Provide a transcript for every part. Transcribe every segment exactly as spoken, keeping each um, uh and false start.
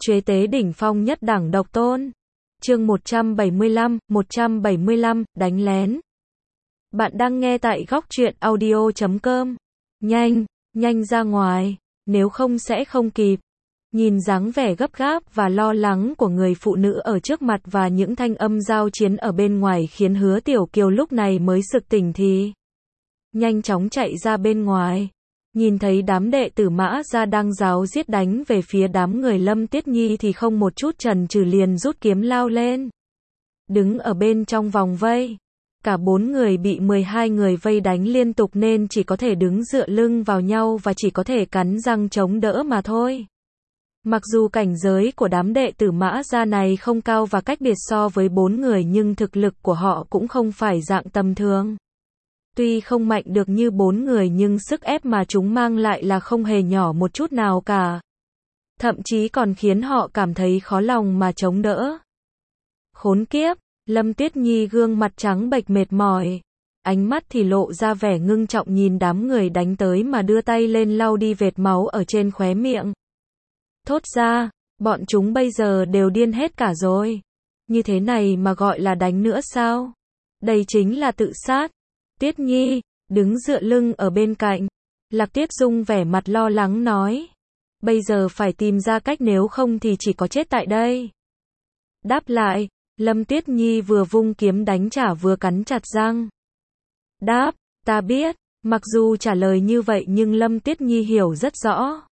Chế tế đỉnh phong nhất đẳng độc tôn. Chương một trăm bảy mươi lăm, một trăm bảy mươi lăm, đánh lén. Bạn đang nghe tại góc truyện audio chấm com. Nhanh, nhanh ra ngoài, nếu không sẽ không kịp. Nhìn dáng vẻ gấp gáp và lo lắng của người phụ nữ ở trước mặt và những thanh âm giao chiến ở bên ngoài khiến Hứa Tiểu Kiều lúc này mới sực tỉnh thì nhanh chóng chạy ra bên ngoài. Nhìn thấy đám đệ tử Mã gia đang giáo giết đánh về phía đám người Lâm Tiết Nhi thì không một chút chần chừ liền rút kiếm lao lên. Đứng ở bên trong vòng vây, cả bốn người bị mười hai người vây đánh liên tục nên chỉ có thể đứng dựa lưng vào nhau và chỉ có thể cắn răng chống đỡ mà thôi. Mặc dù cảnh giới của đám đệ tử Mã gia này không cao và cách biệt so với bốn người nhưng thực lực của họ cũng không phải dạng tầm thường. Tuy không mạnh được như bốn người nhưng sức ép mà chúng mang lại là không hề nhỏ một chút nào cả. Thậm chí còn khiến họ cảm thấy khó lòng mà chống đỡ. Khốn kiếp, Lâm Tiết Nhi gương mặt trắng bệch mệt mỏi. Ánh mắt thì lộ ra vẻ ngưng trọng nhìn đám người đánh tới mà đưa tay lên lau đi vệt máu ở trên khóe miệng. Thốt ra, bọn chúng bây giờ đều điên hết cả rồi. Như thế này mà gọi là đánh nữa sao? Đây chính là tự sát. Tiết Nhi, đứng dựa lưng ở bên cạnh. Lạc Tiết Dung vẻ mặt lo lắng nói. Bây giờ phải tìm ra cách nếu không thì chỉ có chết tại đây. Đáp lại, Lâm Tiết Nhi vừa vung kiếm đánh trả vừa cắn chặt răng. Đáp, ta biết, mặc dù trả lời như vậy nhưng Lâm Tiết Nhi hiểu rất rõ.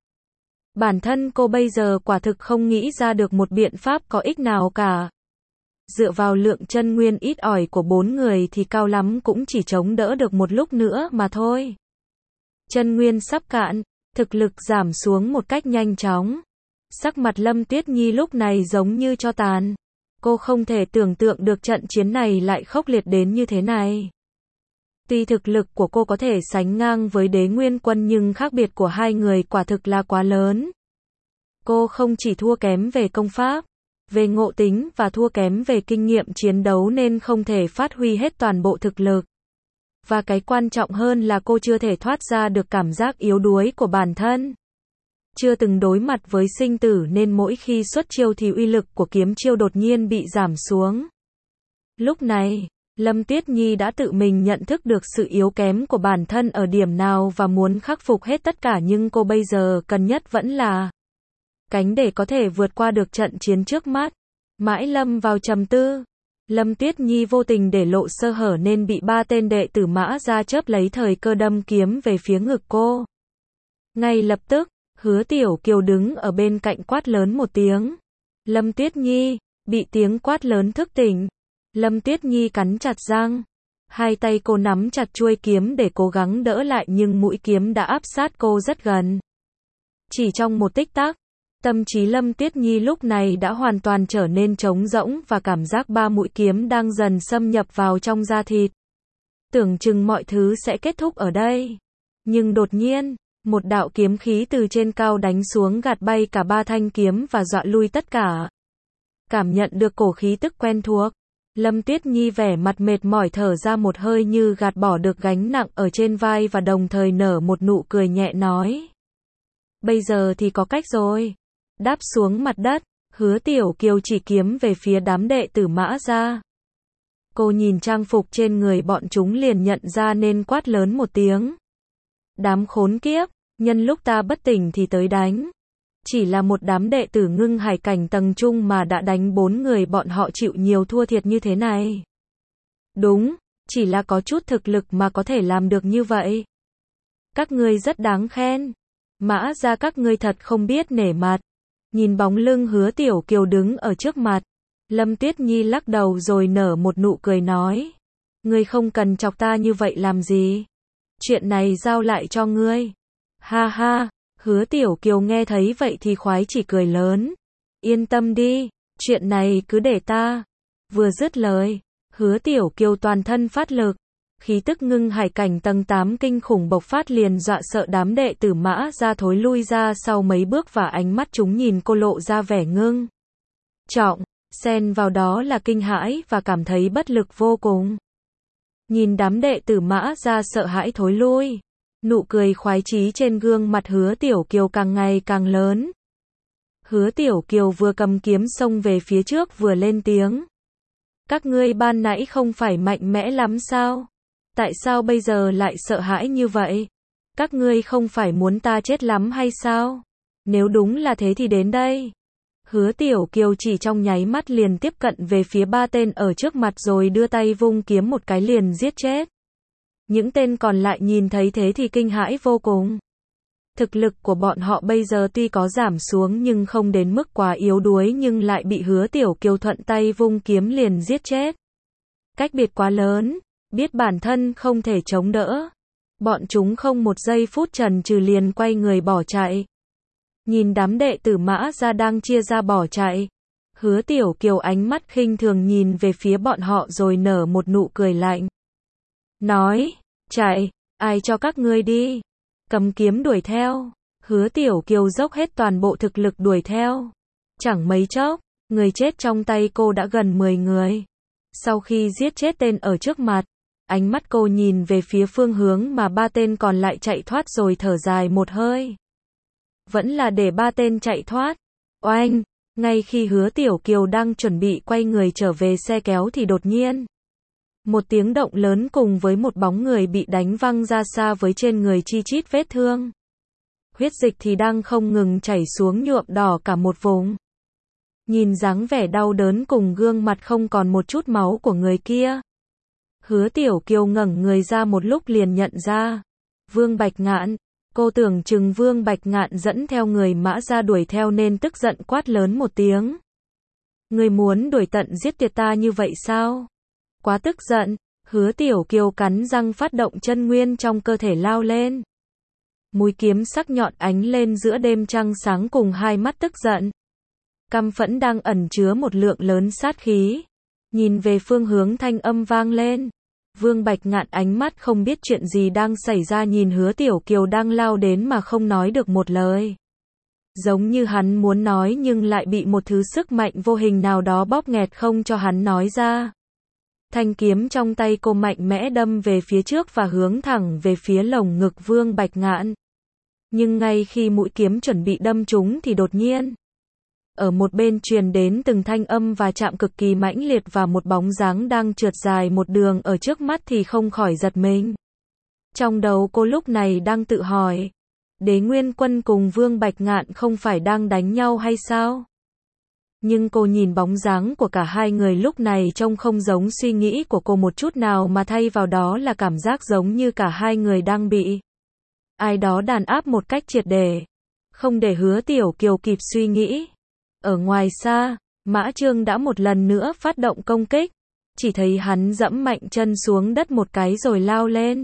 Bản thân cô bây giờ quả thực không nghĩ ra được một biện pháp có ích nào cả. Dựa vào lượng chân nguyên ít ỏi của bốn người thì cao lắm cũng chỉ chống đỡ được một lúc nữa mà thôi. Chân nguyên sắp cạn, thực lực giảm xuống một cách nhanh chóng. Sắc mặt Lâm Tiết Nhi lúc này giống như tro tàn. Cô không thể tưởng tượng được trận chiến này lại khốc liệt đến như thế này. Tuy thực lực của cô có thể sánh ngang với Đế Nguyên Quân nhưng khác biệt của hai người quả thực là quá lớn. Cô không chỉ thua kém về công pháp, về ngộ tính và thua kém về kinh nghiệm chiến đấu nên không thể phát huy hết toàn bộ thực lực. Và cái quan trọng hơn là cô chưa thể thoát ra được cảm giác yếu đuối của bản thân. Chưa từng đối mặt với sinh tử nên mỗi khi xuất chiêu thì uy lực của kiếm chiêu đột nhiên bị giảm xuống. Lúc này, Lâm Tiết Nhi đã tự mình nhận thức được sự yếu kém của bản thân ở điểm nào và muốn khắc phục hết tất cả nhưng cô bây giờ cần nhất vẫn là cánh để có thể vượt qua được trận chiến trước mắt. Mãi lâm vào trầm tư, Lâm Tiết Nhi vô tình để lộ sơ hở nên bị ba tên đệ tử Mã gia chớp lấy thời cơ đâm kiếm về phía ngực cô. Ngay lập tức, Hứa Tiểu Kiều đứng ở bên cạnh quát lớn một tiếng. Lâm Tiết Nhi, bị tiếng quát lớn thức tỉnh. Lâm Tiết Nhi cắn chặt răng. Hai tay cô nắm chặt chuôi kiếm để cố gắng đỡ lại nhưng mũi kiếm đã áp sát cô rất gần. Chỉ trong một tích tắc, tâm trí Lâm Tiết Nhi lúc này đã hoàn toàn trở nên trống rỗng và cảm giác ba mũi kiếm đang dần xâm nhập vào trong da thịt. Tưởng chừng mọi thứ sẽ kết thúc ở đây. Nhưng đột nhiên, một đạo kiếm khí từ trên cao đánh xuống gạt bay cả ba thanh kiếm và dọa lui tất cả. Cảm nhận được cổ khí tức quen thuộc, Lâm Tiết Nhi vẻ mặt mệt mỏi thở ra một hơi như gạt bỏ được gánh nặng ở trên vai và đồng thời nở một nụ cười nhẹ nói. Bây giờ thì có cách rồi. Đáp xuống mặt đất, Hứa Tiểu Kiều chỉ kiếm về phía đám đệ tử Mã gia. Cô nhìn trang phục trên người bọn chúng liền nhận ra nên quát lớn một tiếng. Đám khốn kiếp, nhân lúc ta bất tỉnh thì tới đánh. Chỉ là một đám đệ tử ngưng hải cảnh tầng trung mà đã đánh bốn người bọn họ chịu nhiều thua thiệt như thế này. Đúng, chỉ là có chút thực lực mà có thể làm được như vậy. Các ngươi rất đáng khen. Mã gia các ngươi thật không biết nể mặt. Nhìn bóng lưng Hứa Tiểu Kiều đứng ở trước mặt, Lâm Tiết Nhi lắc đầu rồi nở một nụ cười nói. Ngươi không cần chọc ta như vậy làm gì. Chuyện này giao lại cho ngươi. Ha ha, Hứa Tiểu Kiều nghe thấy vậy thì khoái chỉ cười lớn. Yên tâm đi, chuyện này cứ để ta. Vừa dứt lời, Hứa Tiểu Kiều toàn thân phát lực. Khí tức ngưng hải cảnh tầng tám kinh khủng bộc phát liền dọa sợ đám đệ tử Mã gia thối lui ra sau mấy bước và ánh mắt chúng nhìn cô lộ ra vẻ ngưng trọng, xen vào đó là kinh hãi và cảm thấy bất lực vô cùng. Nhìn đám đệ tử Mã gia sợ hãi thối lui, nụ cười khoái chí trên gương mặt Hứa Tiểu Kiều càng ngày càng lớn. Hứa Tiểu Kiều vừa cầm kiếm xông về phía trước vừa lên tiếng. Các ngươi ban nãy không phải mạnh mẽ lắm sao? Tại sao bây giờ lại sợ hãi như vậy? Các ngươi không phải muốn ta chết lắm hay sao? Nếu đúng là thế thì đến đây. Hứa Tiểu Kiều chỉ trong nháy mắt liền tiếp cận về phía ba tên ở trước mặt rồi đưa tay vung kiếm một cái liền giết chết. Những tên còn lại nhìn thấy thế thì kinh hãi vô cùng. Thực lực của bọn họ bây giờ tuy có giảm xuống nhưng không đến mức quá yếu đuối nhưng lại bị Hứa Tiểu Kiều thuận tay vung kiếm liền giết chết. Cách biệt quá lớn, biết bản thân không thể chống đỡ. Bọn chúng không một giây phút chần chừ liền quay người bỏ chạy. Nhìn đám đệ tử Mã gia đang chia ra bỏ chạy. Hứa Tiểu Kiều ánh mắt khinh thường nhìn về phía bọn họ rồi nở một nụ cười lạnh. Nói, chạy, ai cho các ngươi đi. Cầm kiếm đuổi theo. Hứa Tiểu Kiều dốc hết toàn bộ thực lực đuổi theo. Chẳng mấy chốc, người chết trong tay cô đã gần mười người. Sau khi giết chết tên ở trước mặt, ánh mắt cô nhìn về phía phương hướng mà ba tên còn lại chạy thoát rồi thở dài một hơi. Vẫn là để ba tên chạy thoát. Oanh, ngay khi Hứa Tiểu Kiều đang chuẩn bị quay người trở về xe kéo thì đột nhiên một tiếng động lớn cùng với một bóng người bị đánh văng ra xa với trên người chi chít vết thương. Huyết dịch thì đang không ngừng chảy xuống nhuộm đỏ cả một vùng. Nhìn dáng vẻ đau đớn cùng gương mặt không còn một chút máu của người kia. Hứa Tiểu Kiều ngẩng người ra một lúc liền nhận ra. Vương Bạch Ngạn. Cô tưởng chừng Vương Bạch Ngạn dẫn theo người Mã gia đuổi theo nên tức giận quát lớn một tiếng. Người muốn đuổi tận giết tiệt ta như vậy sao? Quá tức giận, Hứa Tiểu Kiều cắn răng phát động chân nguyên trong cơ thể lao lên. Mũi kiếm sắc nhọn ánh lên giữa đêm trăng sáng cùng hai mắt tức giận. Căm phẫn đang ẩn chứa một lượng lớn sát khí. Nhìn về phương hướng thanh âm vang lên. Vương Bạch Ngạn ánh mắt không biết chuyện gì đang xảy ra nhìn Hứa Tiểu Kiều đang lao đến mà không nói được một lời. Giống như hắn muốn nói nhưng lại bị một thứ sức mạnh vô hình nào đó bóp nghẹt không cho hắn nói ra. Thanh kiếm trong tay cô mạnh mẽ đâm về phía trước và hướng thẳng về phía lồng ngực Vương Bạch Ngạn. Nhưng ngay khi mũi kiếm chuẩn bị đâm trúng thì đột nhiên, ở một bên truyền đến từng thanh âm và chạm cực kỳ mãnh liệt và một bóng dáng đang trượt dài một đường ở trước mắt thì không khỏi giật mình. Trong đầu cô lúc này đang tự hỏi, Đế Nguyên Quân cùng Vương Bạch Ngạn không phải đang đánh nhau hay sao? Nhưng cô nhìn bóng dáng của cả hai người lúc này trông không giống suy nghĩ của cô một chút nào mà thay vào đó là cảm giác giống như cả hai người đang bị ai đó đàn áp một cách triệt để. Không để Hứa Tiểu Kiều kịp suy nghĩ. Ở ngoài xa, Mã Trương đã một lần nữa phát động công kích. Chỉ thấy hắn dẫm mạnh chân xuống đất một cái rồi lao lên.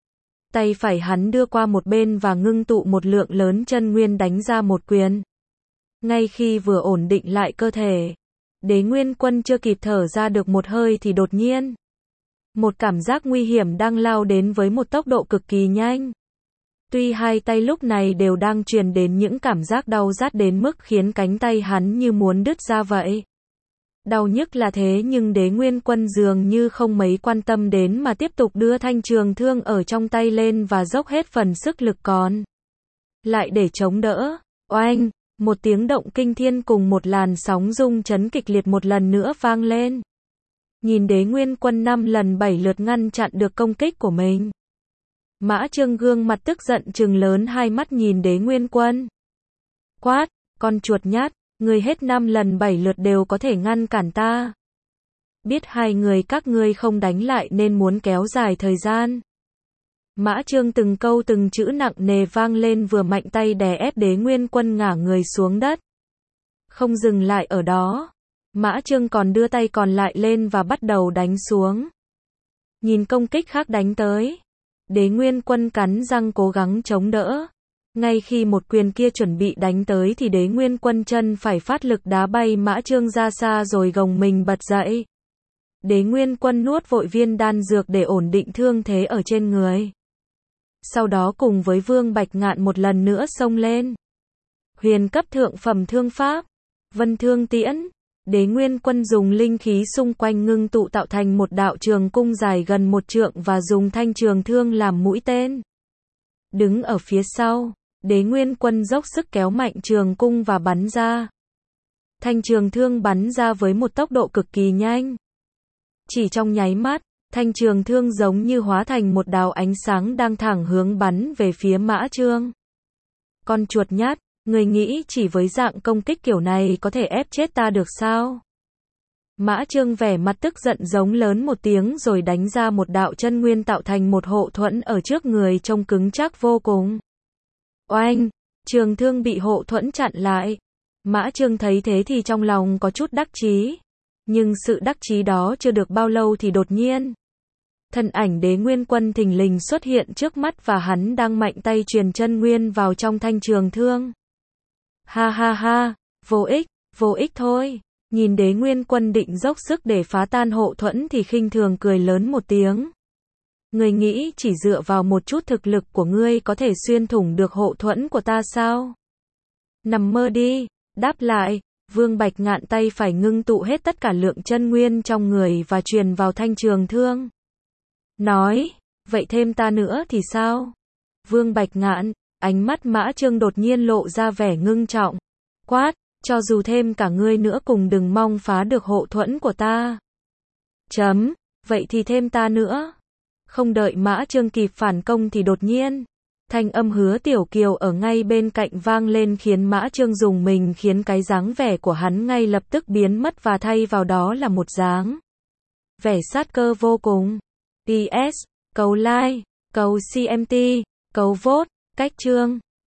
Tay phải hắn đưa qua một bên và ngưng tụ một lượng lớn chân nguyên đánh ra một quyền. Ngay khi vừa ổn định lại cơ thể, Đế Nguyên Quân chưa kịp thở ra được một hơi thì đột nhiên, một cảm giác nguy hiểm đang lao đến với một tốc độ cực kỳ nhanh. Tuy hai tay lúc này đều đang truyền đến những cảm giác đau rát đến mức khiến cánh tay hắn như muốn đứt ra vậy. Đau nhức là thế nhưng Đế Nguyên Quân dường như không mấy quan tâm đến mà tiếp tục đưa thanh trường thương ở trong tay lên và dốc hết phần sức lực còn lại để chống đỡ. Oanh! Một tiếng động kinh thiên cùng một làn sóng rung chấn kịch liệt một lần nữa vang lên. Nhìn Đế Nguyên Quân năm lần bảy lượt ngăn chặn được công kích của mình. Mã Trương gương mặt tức giận trừng lớn hai mắt nhìn Đế Nguyên Quân. Quát, con chuột nhát, ngươi hết năm lần bảy lượt đều có thể ngăn cản ta. Biết hai người các ngươi không đánh lại nên muốn kéo dài thời gian. Mã Trương từng câu từng chữ nặng nề vang lên vừa mạnh tay đè ép Đế Nguyên Quân ngả người xuống đất. Không dừng lại ở đó, Mã Trương còn đưa tay còn lại lên và bắt đầu đánh xuống. Nhìn công kích khác đánh tới, Đế Nguyên Quân cắn răng cố gắng chống đỡ. Ngay khi một quyền kia chuẩn bị đánh tới thì Đế Nguyên Quân chân phải phát lực đá bay Mã Trương ra xa rồi gồng mình bật dậy. Đế Nguyên Quân nuốt vội viên đan dược để ổn định thương thế ở trên người. Sau đó cùng với Vương Bạch Ngạn một lần nữa xông lên. Huyền cấp thượng phẩm thương pháp, Vân Thương Tiễn. Đế Nguyên Quân dùng linh khí xung quanh ngưng tụ tạo thành một đạo trường cung dài gần một trượng và dùng thanh trường thương làm mũi tên. Đứng ở phía sau, Đế Nguyên Quân dốc sức kéo mạnh trường cung và bắn ra. Thanh trường thương bắn ra với một tốc độ cực kỳ nhanh. Chỉ trong nháy mắt, thanh trường thương giống như hóa thành một đạo ánh sáng đang thẳng hướng bắn về phía Mã Chương. Con chuột nhát, người nghĩ chỉ với dạng công kích kiểu này có thể ép chết ta được sao? Mã Chương vẻ mặt tức giận giống lớn một tiếng rồi đánh ra một đạo chân nguyên tạo thành một hộ thuẫn ở trước người trông cứng chắc vô cùng. Oanh! Trường thương bị hộ thuẫn chặn lại. Mã Chương thấy thế thì trong lòng có chút đắc chí. Nhưng sự đắc chí đó chưa được bao lâu thì đột nhiên. Thân ảnh Đế Nguyên Quân thình lình xuất hiện trước mắt và hắn đang mạnh tay truyền chân nguyên vào trong thanh trường thương. Ha ha ha, vô ích, vô ích thôi. Nhìn Đế Nguyên Quân định dốc sức để phá tan hộ thuẫn thì khinh thường cười lớn một tiếng. Ngươi nghĩ chỉ dựa vào một chút thực lực của ngươi có thể xuyên thủng được hộ thuẫn của ta sao? Nằm mơ đi, đáp lại, Vương Bạch Ngạn tay phải ngưng tụ hết tất cả lượng chân nguyên trong người và truyền vào thanh trường thương. Nói, vậy thêm ta nữa thì sao? Vương Bạch Ngạn, ánh mắt Mã Chương đột nhiên lộ ra vẻ ngưng trọng. Quát, cho dù thêm cả ngươi nữa cùng đừng mong phá được hộ thuẫn của ta. Chấm, vậy thì thêm ta nữa. Không đợi Mã Chương kịp phản công thì đột nhiên, thanh âm Hứa Tiểu Kiều ở ngay bên cạnh vang lên khiến Mã Chương dùng mình khiến cái dáng vẻ của hắn ngay lập tức biến mất và thay vào đó là một dáng vẻ sát cơ vô cùng. pê ét, cầu like, cầu xê em tê, cầu vote, cách chương.